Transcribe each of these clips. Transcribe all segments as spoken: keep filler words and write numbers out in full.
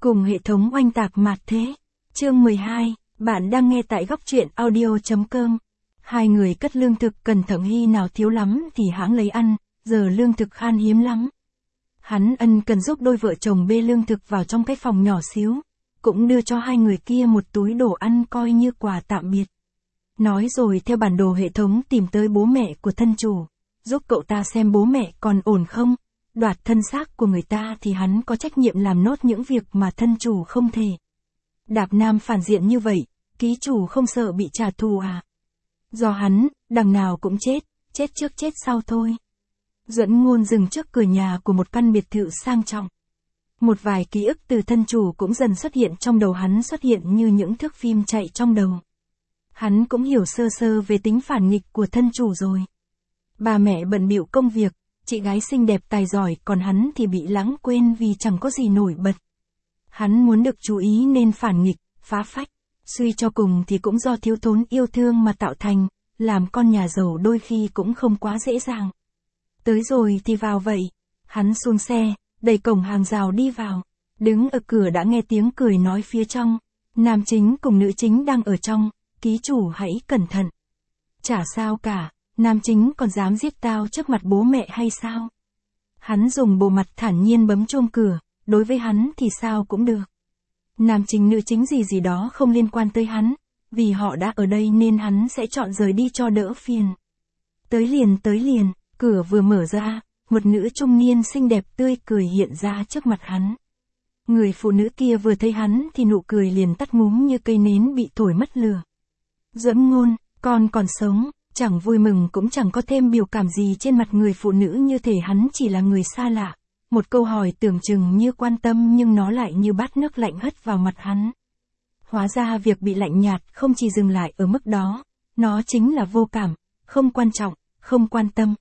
cùng hệ thống oanh tạc mạt thế. Chương mười hai, bạn đang nghe tại góc truyện audio.com. Hai người cất lương thực cần thận hy nào thiếu lắm thì hãng lấy ăn, giờ lương thực khan hiếm lắm. Hắn ân cần giúp đôi vợ chồng bê lương thực vào trong cái phòng nhỏ xíu, cũng đưa cho hai người kia một túi đồ ăn coi như quà tạm biệt. Nói rồi theo bản đồ hệ thống tìm tới bố mẹ của thân chủ, giúp cậu ta xem bố mẹ còn ổn không, đoạt thân xác của người ta thì hắn có trách nhiệm làm nốt những việc mà thân chủ không thể. Đạp Nam phản diện như vậy, ký chủ không sợ bị trả thù à? Do hắn, đằng nào cũng chết, chết trước chết sau thôi. Duẫn Ngôn dừng trước cửa nhà của một căn biệt thự sang trọng. Một vài ký ức từ thân chủ cũng dần xuất hiện trong đầu hắn, xuất hiện như những thước phim chạy trong đầu. Hắn cũng hiểu sơ sơ về tính phản nghịch của thân chủ rồi. Bà mẹ bận bịu công việc, chị gái xinh đẹp tài giỏi, còn hắn thì bị lãng quên vì chẳng có gì nổi bật. Hắn muốn được chú ý nên phản nghịch, phá phách, suy cho cùng thì cũng do thiếu thốn yêu thương mà tạo thành, làm con nhà giàu đôi khi cũng không quá dễ dàng. Tới rồi thì vào vậy. Hắn xuống xe, đẩy cổng hàng rào đi vào, đứng ở cửa đã nghe tiếng cười nói phía trong. Nam chính cùng nữ chính đang ở trong, ký chủ hãy cẩn thận. Chả sao cả, nam chính còn dám giết tao trước mặt bố mẹ hay sao? Hắn dùng bộ mặt thản nhiên bấm chuông cửa, đối với hắn thì sao cũng được. Nam chính nữ chính gì gì đó không liên quan tới hắn, vì họ đã ở đây nên hắn sẽ chọn rời đi cho đỡ phiền. Tới liền tới liền, cửa vừa mở ra, một nữ trung niên xinh đẹp tươi cười hiện ra trước mặt hắn. Người phụ nữ kia vừa thấy hắn thì nụ cười liền tắt ngúm như cây nến bị thổi mất lửa. Duẫn Ngôn, con còn sống, chẳng vui mừng cũng chẳng có thêm biểu cảm gì trên mặt người phụ nữ, như thể hắn chỉ là người xa lạ. Một câu hỏi tưởng chừng như quan tâm nhưng nó lại như bát nước lạnh hất vào mặt hắn. Hóa ra việc bị lạnh nhạt không chỉ dừng lại ở mức đó, nó chính là vô cảm, không quan trọng, không quan tâm.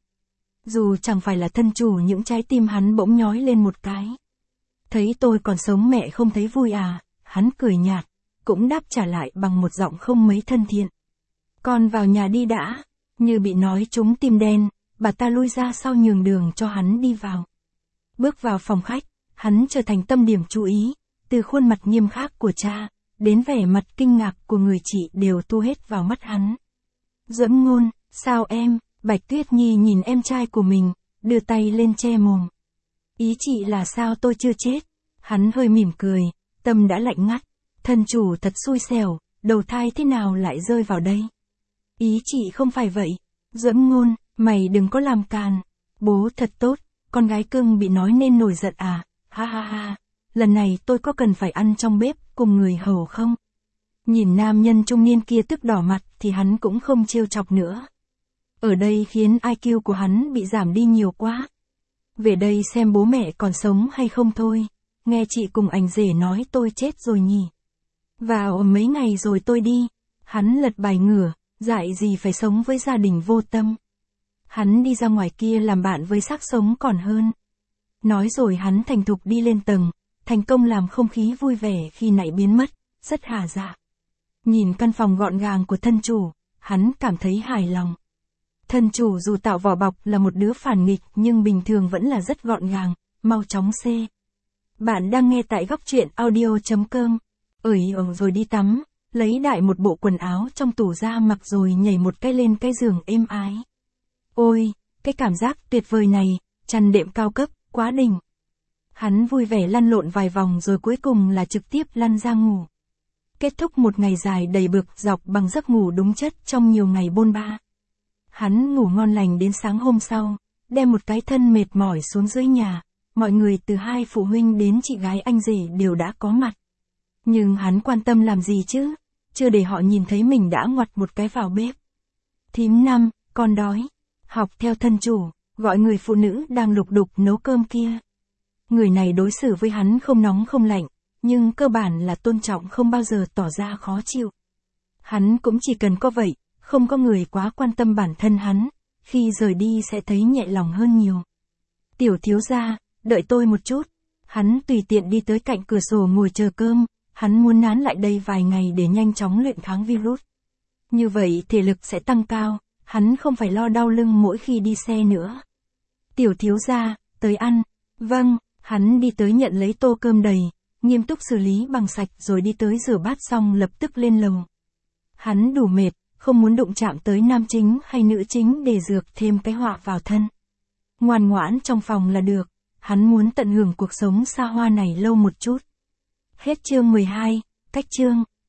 Dù chẳng phải là thân chủ, những trái tim hắn bỗng nhói lên một cái. Thấy tôi còn sống mẹ không thấy vui à? Hắn cười nhạt, cũng đáp trả lại bằng một giọng không mấy thân thiện. Con vào nhà đi đã. Như bị nói trúng tim đen, bà ta lui ra sau nhường đường cho hắn đi vào. Bước vào phòng khách, hắn trở thành tâm điểm chú ý, từ khuôn mặt nghiêm khắc của cha, đến vẻ mặt kinh ngạc của người chị đều thu hết vào mắt hắn. Duẫn Ngôn, sao em? Bạch Tuyết Nhi nhìn em trai của mình, đưa tay lên che mồm. Ý chị là sao tôi chưa chết? Hắn hơi mỉm cười, tâm đã lạnh ngắt. Thân chủ thật xui xẻo, đầu thai thế nào lại rơi vào đây? Ý chị không phải vậy. Duẫn Ngôn, mày đừng có làm càn. Bố thật tốt, con gái cưng bị nói nên nổi giận à? Ha ha ha, lần này tôi có cần phải ăn trong bếp cùng người hầu không? Nhìn nam nhân trung niên kia tức đỏ mặt thì hắn cũng không trêu chọc nữa. Ở đây khiến i kiu của hắn bị giảm đi nhiều quá. Về đây xem bố mẹ còn sống hay không thôi. Nghe chị cùng anh rể nói tôi chết rồi nhỉ. Vào mấy ngày rồi tôi đi. Hắn lật bài ngửa, dại gì phải sống với gia đình vô tâm. Hắn đi ra ngoài kia làm bạn với xác sống còn hơn. Nói rồi hắn thành thục đi lên tầng, thành công làm không khí vui vẻ khi nãy biến mất, rất hà dạ. Nhìn căn phòng gọn gàng của thân chủ, hắn cảm thấy hài lòng. Thân chủ dù tạo vỏ bọc là một đứa phản nghịch nhưng bình thường vẫn là rất gọn gàng, mau chóng xê. Bạn đang nghe tại góc truyện audio.com. Ởi ổng rồi đi tắm, lấy đại một bộ quần áo trong tủ ra mặc rồi nhảy một cái lên cái giường êm ái. Ôi, cái cảm giác tuyệt vời này, chăn đệm cao cấp, quá đỉnh. Hắn vui vẻ lăn lộn vài vòng rồi cuối cùng là trực tiếp lăn ra ngủ. Kết thúc một ngày dài đầy bực dọc bằng giấc ngủ đúng chất trong nhiều ngày bôn ba. Hắn ngủ ngon lành đến sáng hôm sau, đem một cái thân mệt mỏi xuống dưới nhà, mọi người từ hai phụ huynh đến chị gái anh rể đều đã có mặt. Nhưng hắn quan tâm làm gì chứ, chưa để họ nhìn thấy mình đã ngoặt một cái vào bếp. Thím Năm, con đói. Học theo thân chủ, gọi người phụ nữ đang lục đục nấu cơm kia. Người này đối xử với hắn không nóng không lạnh, nhưng cơ bản là tôn trọng, không bao giờ tỏ ra khó chịu. Hắn cũng chỉ cần có vậy, không có người quá quan tâm bản thân hắn, khi rời đi sẽ thấy nhẹ lòng hơn nhiều. Tiểu thiếu gia, đợi tôi một chút. Hắn tùy tiện đi tới cạnh cửa sổ ngồi chờ cơm, hắn muốn nán lại đây vài ngày để nhanh chóng luyện kháng virus. Như vậy thể lực sẽ tăng cao, hắn không phải lo đau lưng mỗi khi đi xe nữa. Tiểu thiếu gia, tới ăn. Vâng, hắn đi tới nhận lấy tô cơm đầy, nghiêm túc xử lý bằng sạch rồi đi tới rửa bát xong lập tức lên lầu. Hắn đủ mệt, không muốn đụng chạm tới nam chính hay nữ chính để dược thêm cái họa vào thân. Ngoan ngoãn trong phòng là được, hắn muốn tận hưởng cuộc sống xa hoa này lâu một chút. Hết chương mười hai, cách chương.